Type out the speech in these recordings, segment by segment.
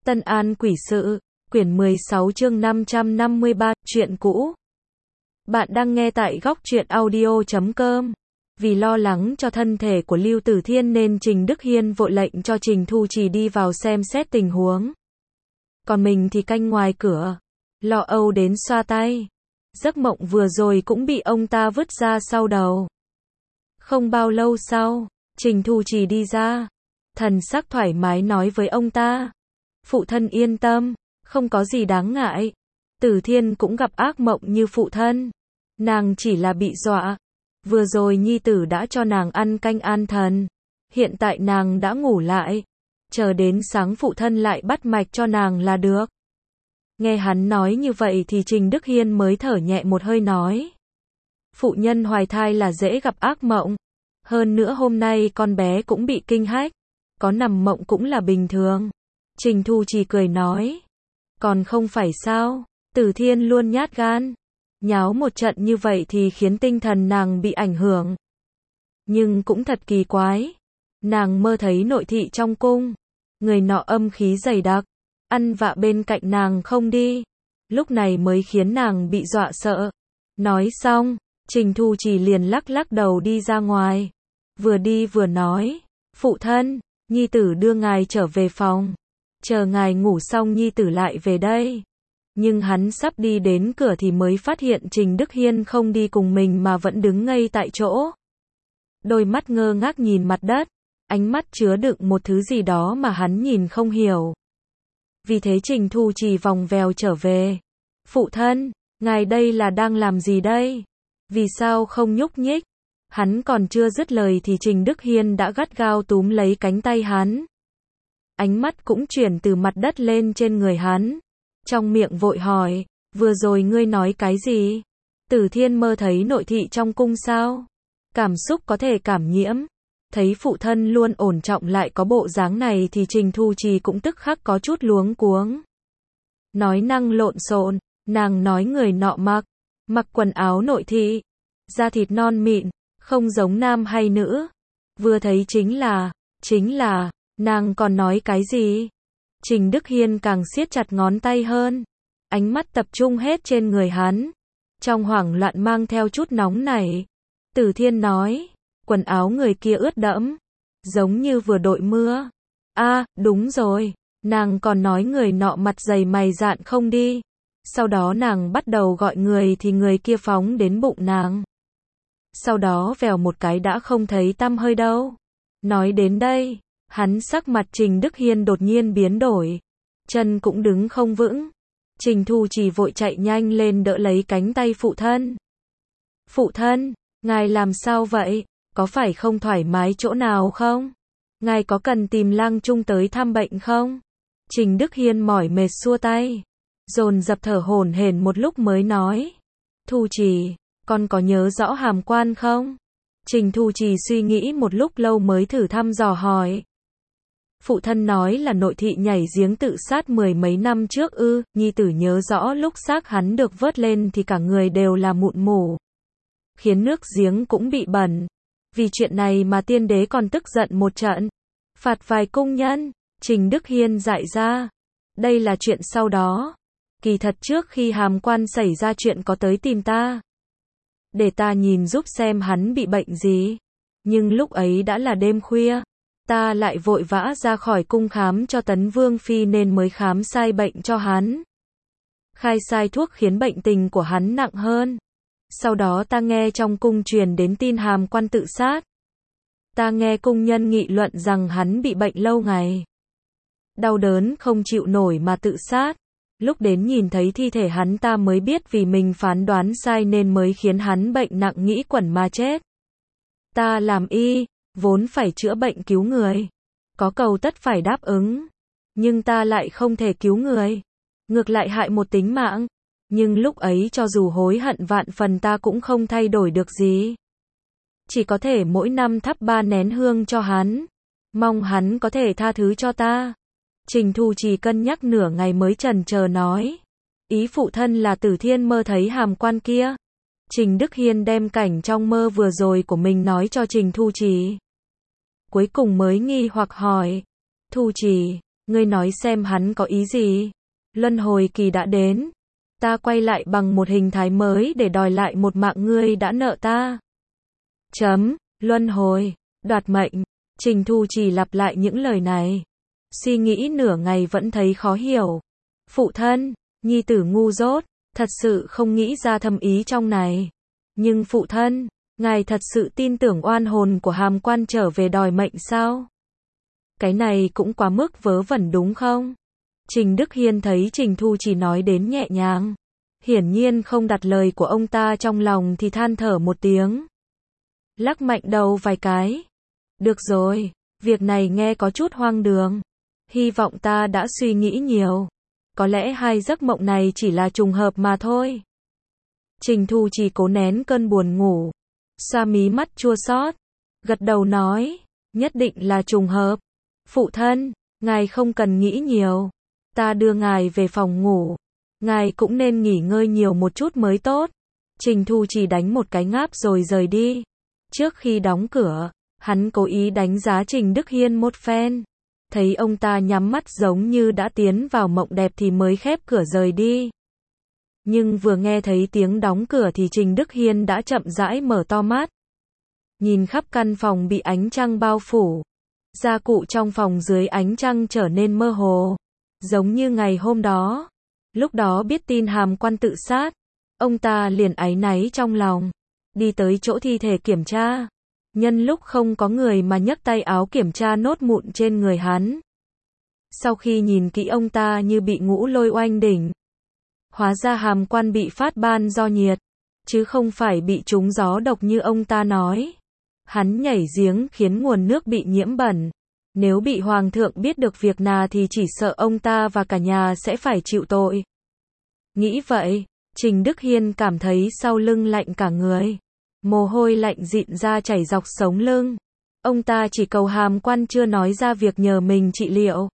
Tân An Quỷ Sự, quyển 16 chương 553, chuyện cũ. Bạn đang nghe tại góc truyện audio.com. Vì lo lắng cho thân thể của Lưu Tử Thiên nên Trình Đức Hiên vội lệnh cho Trình Thu Trì đi vào xem xét tình huống. Còn mình thì canh ngoài cửa, lo âu đến xoa tay. Giấc mộng vừa rồi cũng bị ông ta vứt ra sau đầu. Không bao lâu sau, Trình Thu Trì đi ra, thần sắc thoải mái nói với ông ta. Phụ thân yên tâm, không có gì đáng ngại. Tử Thiên cũng gặp ác mộng như phụ thân. Nàng chỉ là bị dọa. Vừa rồi nhi tử đã cho nàng ăn canh an thần. Hiện tại nàng đã ngủ lại. Chờ đến sáng phụ thân lại bắt mạch cho nàng là được. Nghe hắn nói như vậy thì Trình Đức Hiên mới thở nhẹ một hơi nói. Phụ nhân hoài thai là dễ gặp ác mộng. Hơn nữa hôm nay con bé cũng bị kinh hách. Có nằm mộng cũng là bình thường. Trình Thu Trì cười nói. Còn không phải sao, Tử Thiên luôn nhát gan. Nháo một trận như vậy thì khiến tinh thần nàng bị ảnh hưởng. Nhưng cũng thật kỳ quái. Nàng mơ thấy nội thị trong cung. Người nọ âm khí dày đặc. Ăn vạ bên cạnh nàng không đi. Lúc này mới khiến nàng bị dọa sợ. Nói xong, Trình Thu Trì liền lắc lắc đầu đi ra ngoài. Vừa đi vừa nói. Phụ thân, nhi tử đưa ngài trở về phòng. Chờ ngài ngủ xong nhi tử lại về đây. Nhưng hắn sắp đi đến cửa thì mới phát hiện Trình Đức Hiên không đi cùng mình mà vẫn đứng ngây tại chỗ. Đôi mắt ngơ ngác nhìn mặt đất, ánh mắt chứa đựng một thứ gì đó mà hắn nhìn không hiểu. Vì thế Trình Thu Trì vòng vèo trở về. Phụ thân, ngài đây là đang làm gì đây? Vì sao không nhúc nhích? Hắn còn chưa dứt lời thì Trình Đức Hiên đã gắt gao túm lấy cánh tay hắn. Ánh mắt cũng chuyển từ mặt đất lên trên người hắn. Trong miệng vội hỏi, vừa rồi ngươi nói cái gì? Tử Thiên mơ thấy nội thị trong cung sao? Cảm xúc có thể cảm nhiễm. Thấy phụ thân luôn ổn trọng lại có bộ dáng này thì Trình Thu Trì cũng tức khắc có chút luống cuống. Nói năng lộn xộn, nàng nói người nọ mặc quần áo nội thị, da thịt non mịn, không giống nam hay nữ. Vừa thấy chính là, nàng còn nói cái gì? Trình Đức Hiên càng siết chặt ngón tay hơn. Ánh mắt tập trung hết trên người hắn. Trong hoảng loạn mang theo chút nóng nảy. Tử Thiên nói, quần áo người kia ướt đẫm. Giống như vừa đội mưa. Đúng rồi. Nàng còn nói người nọ mặt dày mày dạn không đi. Sau đó nàng bắt đầu gọi người thì người kia phóng đến bụng nàng. Sau đó vèo một cái đã không thấy tăm hơi đâu. Nói đến đây, hắn sắc mặt Trình Đức Hiên đột nhiên biến đổi. Chân cũng đứng không vững. Trình Thu Trì vội chạy nhanh lên đỡ lấy cánh tay phụ thân. Phụ thân, ngài làm sao vậy? Có phải không thoải mái chỗ nào không? Ngài có cần tìm lang trung tới thăm bệnh không? Trình Đức Hiên mỏi mệt xua tay. Dồn dập thở hổn hển một lúc mới nói. Thu Trì, con có nhớ rõ Hàm Quan không? Trình Thu Trì suy nghĩ một lúc lâu mới thử thăm dò hỏi. Phụ thân nói là nội thị nhảy giếng tự sát 10 mấy năm trước ư? Nhi tử nhớ rõ lúc xác hắn được vớt lên thì cả người đều là mụn mủ. Khiến nước giếng cũng bị bẩn. Vì chuyện này mà tiên đế còn tức giận một trận. Phạt vài cung nhân. Trình Đức Hiên dại ra. Đây là chuyện sau đó. Kỳ thật trước khi Hàm Quan xảy ra chuyện có tới tìm ta. Để ta nhìn giúp xem hắn bị bệnh gì. Nhưng lúc ấy đã là đêm khuya. Ta lại vội vã ra khỏi cung khám cho Tấn Vương Phi nên mới khám sai bệnh cho hắn. Khai sai thuốc khiến bệnh tình của hắn nặng hơn. Sau đó ta nghe trong cung truyền đến tin Hàm Quan tự sát. Ta nghe cung nhân nghị luận rằng hắn bị bệnh lâu ngày. Đau đớn không chịu nổi mà tự sát. Lúc đến nhìn thấy thi thể hắn ta mới biết vì mình phán đoán sai nên mới khiến hắn bệnh nặng nghĩ quẩn mà chết. Ta làm y, vốn phải chữa bệnh cứu người. Có cầu tất phải đáp ứng. Nhưng ta lại không thể cứu người. Ngược lại hại một tính mạng. Nhưng lúc ấy cho dù hối hận vạn phần ta cũng không thay đổi được gì. Chỉ có thể mỗi năm thắp 3 nén hương cho hắn. Mong hắn có thể tha thứ cho ta. Trình Thu Trì cân nhắc nửa ngày mới chần chờ nói. Ý phụ thân là Tử Thiên mơ thấy Hàm Quan kia. Trình Đức Hiên đem cảnh trong mơ vừa rồi của mình nói cho Trình Thu Trì. Cuối cùng mới nghi hoặc hỏi. Thu Trì, Ngươi nói xem hắn có ý gì? Luân hồi kỳ đã đến. Ta quay lại bằng một hình thái mới để đòi lại một mạng ngươi đã nợ ta. Luân hồi, đoạt mệnh. Trình Thu Trì lặp lại những lời này. Suy nghĩ nửa ngày vẫn thấy khó hiểu. Phụ thân, nhi tử ngu dốt, thật sự không nghĩ ra thâm ý trong này. Nhưng phụ thân, ngài thật sự tin tưởng oan hồn của Hàm Quan trở về đòi mệnh sao? Cái này cũng quá mức vớ vẩn đúng không? Trình Đức Hiên thấy Trình Thu Trì nói đến nhẹ nhàng, hiển nhiên không đặt lời của ông ta trong lòng thì than thở một tiếng. Lắc mạnh đầu vài cái. Được rồi, việc này nghe có chút hoang đường. Hy vọng ta đã suy nghĩ nhiều. Có lẽ hai giấc mộng này chỉ là trùng hợp mà thôi. Trình Thu Trì cố nén cơn buồn ngủ, xoa mí mắt chua xót, gật đầu nói, nhất định là trùng hợp. Phụ thân, ngài không cần nghĩ nhiều. Ta đưa ngài về phòng ngủ. Ngài cũng nên nghỉ ngơi nhiều một chút mới tốt. Trình Thu Trì đánh một cái ngáp rồi rời đi. Trước khi đóng cửa, hắn cố ý đánh giá Trình Đức Hiên một phen. Thấy ông ta nhắm mắt giống như đã tiến vào mộng đẹp thì mới khép cửa rời đi. Nhưng vừa nghe thấy tiếng đóng cửa thì Trình Đức Hiên đã chậm rãi mở to mắt. Nhìn khắp căn phòng bị ánh trăng bao phủ. Gia cụ trong phòng dưới ánh trăng trở nên mơ hồ. Giống như ngày hôm đó. Lúc đó biết tin Hàm Quan tự sát. Ông ta liền áy náy trong lòng. Đi tới chỗ thi thể kiểm tra. Nhân lúc không có người mà nhấc tay áo kiểm tra nốt mụn trên người hắn. Sau khi nhìn kỹ ông ta như bị ngũ lôi oanh đỉnh. Hóa ra Hàm Quan bị phát ban do nhiệt. Chứ không phải bị trúng gió độc như ông ta nói. Hắn nhảy giếng khiến nguồn nước bị nhiễm bẩn. Nếu bị Hoàng thượng biết được việc nào thì chỉ sợ ông ta và cả nhà sẽ phải chịu tội. Nghĩ vậy, Trình Đức Hiên cảm thấy sau lưng lạnh cả người. Mồ hôi lạnh dịn ra chảy dọc sống lưng. Ông ta chỉ cầu Hàm Quan chưa nói ra việc nhờ mình trị liệu.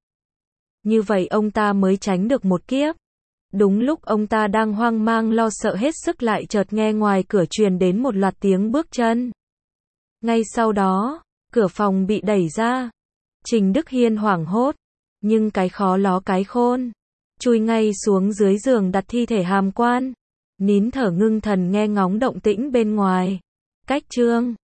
Như vậy ông ta mới tránh được một kiếp. Đúng lúc ông ta đang hoang mang lo sợ hết sức lại chợt nghe ngoài cửa truyền đến một loạt tiếng bước chân. Ngay sau đó, cửa phòng bị đẩy ra. Trình Đức Hiên hoảng hốt. Nhưng cái khó ló cái khôn. Chui ngay xuống dưới giường đặt thi thể Hàm Quan. Nín thở ngưng thần nghe ngóng động tĩnh bên ngoài. Cách chương